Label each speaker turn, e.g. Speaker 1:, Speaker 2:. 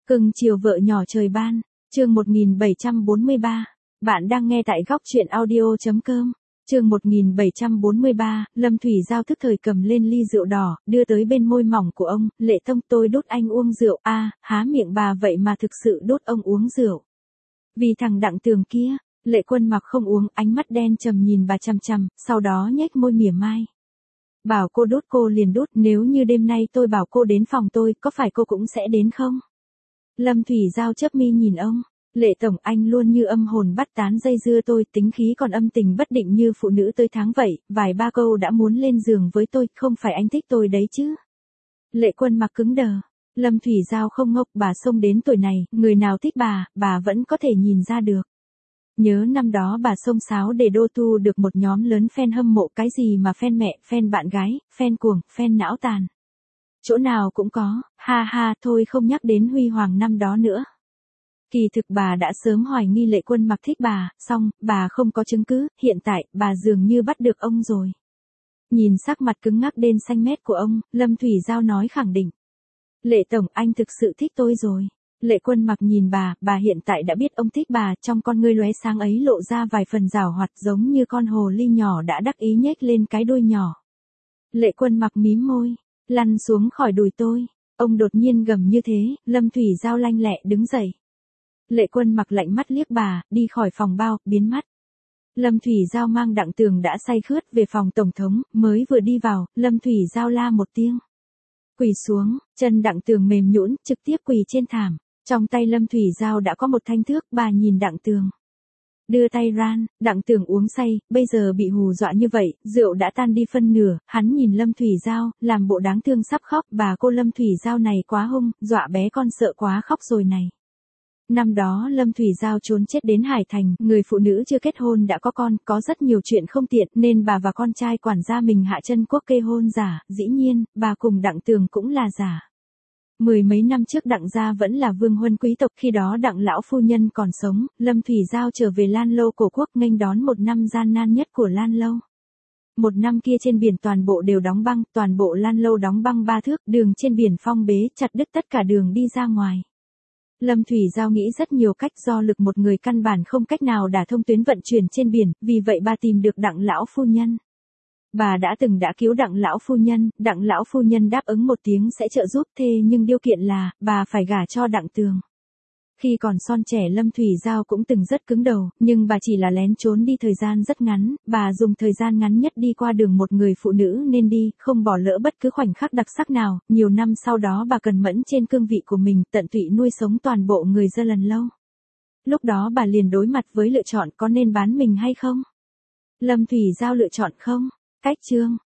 Speaker 1: Cưng chiều vợ nhỏ trời ban, chương 1743. Bạn đang nghe tại góc truyện audio.com. Chương 1743, Lâm Thủy Giao thức thời cầm lên ly rượu đỏ, đưa tới bên môi mỏng của ông. Lệ Tông, tôi đốt anh uống rượu. Há miệng bà vậy mà thực sự đốt ông uống rượu. Vì thằng Đặng Tường kia. Lệ Quân mặc không uống, ánh mắt đen trầm nhìn bà chằm chằm, sau đó nhếch môi mỉa mai. Bảo cô đốt cô liền đốt, nếu như đêm nay tôi bảo cô đến phòng tôi, có phải cô cũng sẽ đến không? Lâm Thủy Giao chớp mi nhìn ông. Lệ Tổng, anh luôn như âm hồn bắt tán dây dưa tôi, tính khí còn âm tình bất định như phụ nữ tới tháng vậy, vài ba câu đã muốn lên giường với tôi, không phải anh thích tôi đấy chứ? Lệ Quân mặc cứng đờ. Lâm Thủy Giao không ngốc, bà xông đến tuổi này, người nào thích bà vẫn có thể nhìn ra được. Nhớ năm đó bà xông xáo để đô tu được một nhóm lớn fan hâm mộ, cái gì mà fan mẹ, fan bạn gái, fan cuồng, fan não tàn. Chỗ nào cũng có, ha, thôi không nhắc đến huy hoàng năm đó nữa. Kỳ thực bà đã sớm hoài nghi Lệ Quân mặc thích bà, song, bà không có chứng cứ, hiện tại, bà dường như bắt được ông rồi. Nhìn sắc mặt cứng ngắc đến xanh mét của ông, Lâm Thủy Giao nói khẳng định. Lệ Tổng, anh thực sự thích tôi rồi. Lệ Quân mặc nhìn bà hiện tại đã biết ông thích bà, trong con ngươi lóe sáng ấy lộ ra vài phần giảo hoạt giống như con hồ ly nhỏ đã đắc ý nhếch lên cái đuôi nhỏ. Lệ Quân mặc mím môi, lăn xuống khỏi đùi tôi. Ông đột nhiên gầm như thế, Lâm Thủy Giao lanh lẹ đứng dậy. Lệ Quân mặc lạnh mắt liếc bà, đi khỏi phòng bao, biến mất. Lâm Thủy Giao mang Đặng Tường đã say khướt về phòng tổng thống, mới vừa đi vào, Lâm Thủy Giao la một tiếng. Quỳ xuống, chân Đặng Tường mềm nhũn, trực tiếp quỳ trên thảm. Trong tay Lâm Thủy Giao đã có một thanh thước, bà nhìn Đặng Tường. Đưa tay ran, Đặng Tường uống say, bây giờ bị hù dọa như vậy, rượu đã tan đi phân nửa, hắn nhìn Lâm Thủy Giao, làm bộ đáng thương sắp khóc, bà cô Lâm Thủy Giao này quá hung, dọa bé con sợ quá khóc rồi này. Năm đó Lâm Thủy Giao trốn chết đến Hải Thành, người phụ nữ chưa kết hôn đã có con, có rất nhiều chuyện không tiện, nên bà và con trai quản gia mình hạ chân quốc kê hôn giả, dĩ nhiên, bà cùng Đặng Tường cũng là giả. Mười mấy năm trước Đặng gia vẫn là vương huân quý tộc, khi đó Đặng lão phu nhân còn sống, Lâm Thủy Giao trở về Lan Lâu cổ quốc nghênh đón một năm gian nan nhất của Lan Lâu. Một năm kia trên biển toàn bộ đều đóng băng, toàn bộ Lan Lâu đóng băng 3 thước, đường trên biển phong bế, chặt đứt tất cả đường đi ra ngoài. Lâm Thủy Giao nghĩ rất nhiều cách, do lực một người căn bản không cách nào đả thông tuyến vận chuyển trên biển, vì vậy bà tìm được Đặng lão phu nhân. Bà đã cứu Đặng lão phu nhân đáp ứng một tiếng sẽ trợ giúp, thế nhưng điều kiện là, bà phải gả cho Đặng Tường. Khi còn son trẻ Lâm Thủy Giao cũng từng rất cứng đầu, nhưng bà chỉ là lén trốn đi thời gian rất ngắn, bà dùng thời gian ngắn nhất đi qua đường một người phụ nữ nên đi, không bỏ lỡ bất cứ khoảnh khắc đặc sắc nào, nhiều năm sau đó bà cần mẫn trên cương vị của mình, tận tụy nuôi sống toàn bộ người dân Lần Lâu. Lúc đó bà liền đối mặt với lựa chọn có nên bán mình hay không? Lâm Thủy Giao lựa chọn không? Cách chương